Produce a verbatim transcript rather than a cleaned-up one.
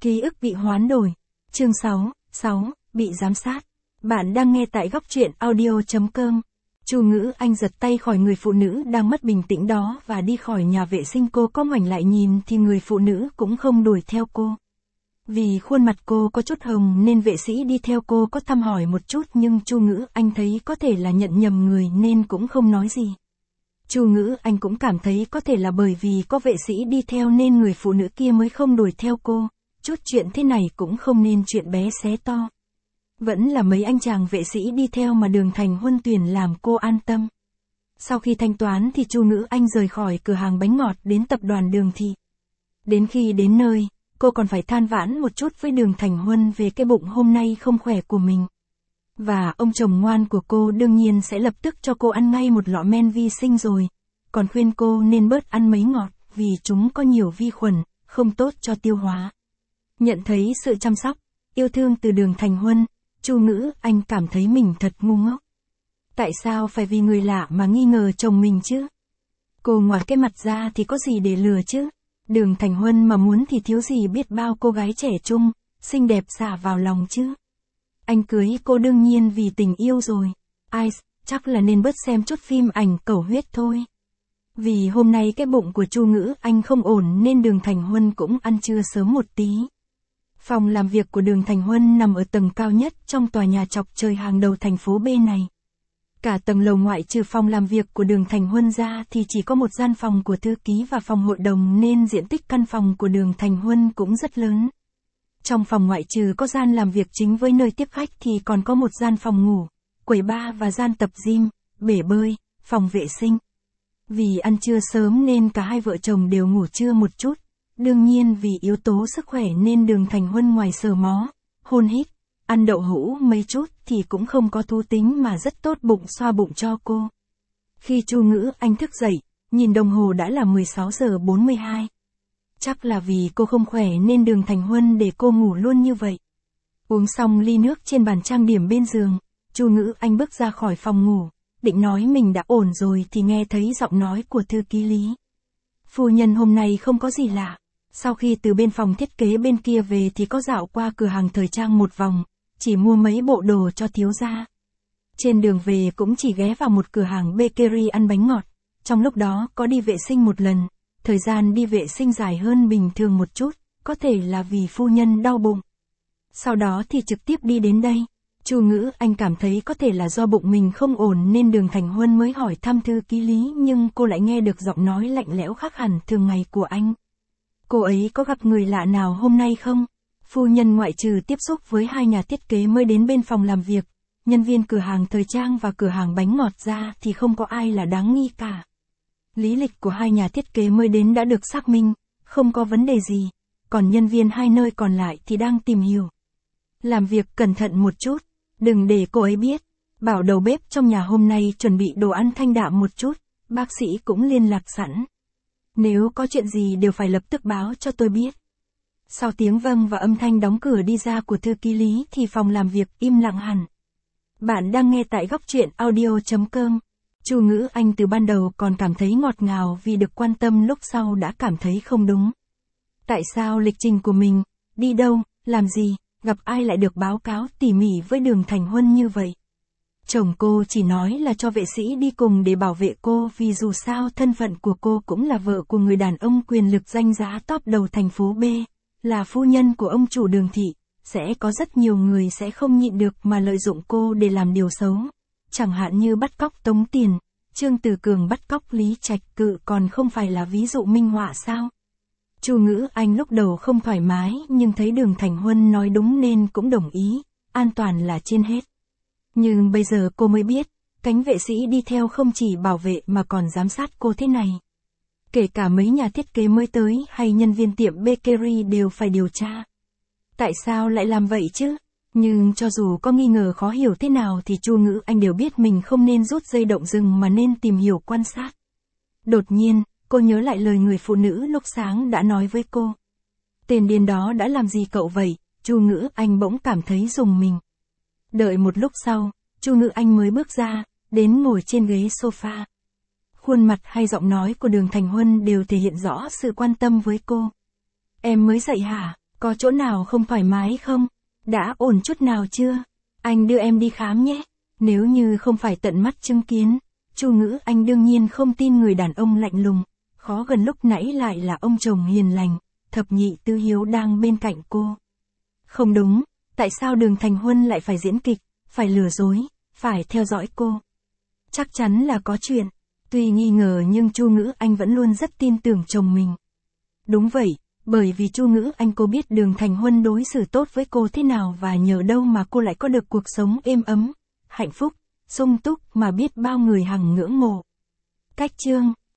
Ký ức bị hoán đổi. Chương sáu, sáu, bị giám sát. Bạn đang nghe tại góc truyện audio chấm com. Chu Ngữ Anh giật tay khỏi người phụ nữ đang mất bình tĩnh đó và đi khỏi nhà vệ sinh. Cô có ngoảnh lại nhìn thì người phụ nữ cũng không đuổi theo cô. Vì khuôn mặt cô có chút hồng nên vệ sĩ đi theo cô có thăm hỏi một chút, nhưng Chu Ngữ Anh thấy có thể là nhận nhầm người nên cũng không nói gì. Chu Ngữ Anh cũng cảm thấy có thể là bởi vì có vệ sĩ đi theo nên người phụ nữ kia mới không đuổi theo cô. Chút chuyện thế này cũng không nên chuyện bé xé to. Vẫn là mấy anh chàng vệ sĩ đi theo mà Đường Thành Huân tuyển làm cô an tâm. Sau khi thanh toán thì Chu Ngữ Anh rời khỏi cửa hàng bánh ngọt đến tập đoàn Đường Thị. Đến khi đến nơi, cô còn phải than vãn một chút với Đường Thành Huân về cái bụng hôm nay không khỏe của mình. Và ông chồng ngoan của cô đương nhiên sẽ lập tức cho cô ăn ngay một lọ men vi sinh rồi. Còn khuyên cô nên bớt ăn mấy ngọt vì chúng có nhiều vi khuẩn, không tốt cho tiêu hóa. Nhận thấy sự chăm sóc, yêu thương từ Đường Thành Huân, Chu Ngữ Anh cảm thấy mình thật ngu ngốc. Tại sao phải vì người lạ mà nghi ngờ chồng mình chứ? Cô ngoài cái mặt ra thì có gì để lừa chứ? Đường Thành Huân mà muốn thì thiếu gì biết bao cô gái trẻ trung, xinh đẹp xả vào lòng chứ. Anh cưới cô đương nhiên vì tình yêu rồi. Ai, chắc là nên bớt xem chút phim ảnh cầu huyết thôi. Vì hôm nay cái bụng của Chu Ngữ Anh không ổn nên Đường Thành Huân cũng ăn trưa sớm một tí. Phòng làm việc của Đường Thành Huân nằm ở tầng cao nhất trong tòa nhà chọc trời hàng đầu thành phố B này. Cả tầng lầu ngoại trừ phòng làm việc của Đường Thành Huân ra thì chỉ có một gian phòng của thư ký và phòng hội đồng nên diện tích căn phòng của Đường Thành Huân cũng rất lớn. Trong phòng ngoại trừ có gian làm việc chính với nơi tiếp khách thì còn có một gian phòng ngủ, quầy bar và gian tập gym, bể bơi, phòng vệ sinh. Vì ăn trưa sớm nên cả hai vợ chồng đều ngủ trưa một chút. Đương nhiên vì yếu tố sức khỏe nên Đường Thành Huân ngoài sờ mó, hôn hít, ăn đậu hũ mấy chút thì cũng không có thú tính mà rất tốt bụng xoa bụng cho cô. Khi Chu Ngữ Anh thức dậy, nhìn đồng hồ đã là mười sáu giờ bốn mươi hai. Chắc là vì cô không khỏe nên Đường Thành Huân để cô ngủ luôn như vậy. Uống xong ly nước trên bàn trang điểm bên giường, Chu Ngữ Anh bước ra khỏi phòng ngủ, định nói mình đã ổn rồi thì nghe thấy giọng nói của thư ký Lý. Phu nhân hôm nay không có gì lạ. Sau khi từ bên phòng thiết kế bên kia về thì có dạo qua cửa hàng thời trang một vòng, chỉ mua mấy bộ đồ cho thiếu gia. Trên đường về cũng chỉ ghé vào một cửa hàng bakery ăn bánh ngọt, trong lúc đó có đi vệ sinh một lần, thời gian đi vệ sinh dài hơn bình thường một chút, có thể là vì phu nhân đau bụng. Sau đó thì trực tiếp đi đến đây. Chu Ngữ Anh cảm thấy có thể là do bụng mình không ổn nên Đường Thành Huân mới hỏi thăm thư ký Lý, nhưng cô lại nghe được giọng nói lạnh lẽo khác hẳn thường ngày của anh. Cô ấy có gặp người lạ nào hôm nay không? Phu nhân ngoại trừ tiếp xúc với hai nhà thiết kế mới đến bên phòng làm việc, nhân viên cửa hàng thời trang và cửa hàng bánh ngọt ra thì không có ai là đáng nghi cả. Lý lịch của hai nhà thiết kế mới đến đã được xác minh, không có vấn đề gì, còn nhân viên hai nơi còn lại thì đang tìm hiểu. Làm việc cẩn thận một chút, đừng để cô ấy biết. Bảo đầu bếp trong nhà hôm nay chuẩn bị đồ ăn thanh đạm một chút, bác sĩ cũng liên lạc sẵn. Nếu có chuyện gì đều phải lập tức báo cho tôi biết. Sau tiếng vâng và âm thanh đóng cửa đi ra của thư ký Lý thì phòng làm việc im lặng hẳn. Bạn đang nghe tại góc truyện audio chấm com. Chu Ngữ Anh từ ban đầu còn cảm thấy ngọt ngào vì được quan tâm, lúc sau đã cảm thấy không đúng. Tại sao lịch trình của mình, đi đâu, làm gì, gặp ai lại được báo cáo tỉ mỉ với Đường Thành Huân như vậy? Chồng cô chỉ nói là cho vệ sĩ đi cùng để bảo vệ cô vì dù sao thân phận của cô cũng là vợ của người đàn ông quyền lực danh giá top đầu thành phố B, là phu nhân của ông chủ Đường Thị, sẽ có rất nhiều người sẽ không nhịn được mà lợi dụng cô để làm điều xấu. Chẳng hạn như bắt cóc tống tiền, Trương Tử Cường bắt cóc Lý Trạch Cự còn không phải là ví dụ minh họa sao? Chu Ngữ Anh lúc đầu không thoải mái nhưng thấy Đường Thành Huân nói đúng nên cũng đồng ý, an toàn là trên hết. Nhưng bây giờ cô mới biết, cánh vệ sĩ đi theo không chỉ bảo vệ mà còn giám sát cô thế này. Kể cả mấy nhà thiết kế mới tới hay nhân viên tiệm bakery đều phải điều tra. Tại sao lại làm vậy chứ? Nhưng cho dù có nghi ngờ khó hiểu thế nào thì Chu Ngữ Anh đều biết mình không nên rút dây động rừng mà nên tìm hiểu quan sát. Đột nhiên, cô nhớ lại lời người phụ nữ lúc sáng đã nói với cô. Tên điên đó đã làm gì cậu vậy? Chu Ngữ Anh bỗng cảm thấy rùng mình. Đợi một lúc sau, Chu Ngữ Anh mới bước ra, đến ngồi trên ghế sofa. Khuôn mặt hay giọng nói của Đường Thành Huân đều thể hiện rõ sự quan tâm với cô. Em mới dậy hả? Có chỗ nào không thoải mái không? Đã ổn chút nào chưa? Anh đưa em đi khám nhé. Nếu như không phải tận mắt chứng kiến, Chu Ngữ Anh đương nhiên không tin người đàn ông lạnh lùng, khó gần lúc nãy lại là ông chồng hiền lành, thập nhị Tư Hiếu đang bên cạnh cô. Không đúng, tại sao Đường Thành Huân lại phải diễn kịch, phải lừa dối, phải theo dõi cô? Chắc chắn là có chuyện. Tuy nghi ngờ nhưng Chu Ngữ Anh vẫn luôn rất tin tưởng chồng mình. Đúng vậy, bởi vì Chu Ngữ Anh cô biết Đường Thành Huân đối xử tốt với cô thế nào và nhờ đâu mà cô lại có được cuộc sống êm ấm, hạnh phúc, sung túc mà biết bao người hằng ngưỡng mộ. Cách chương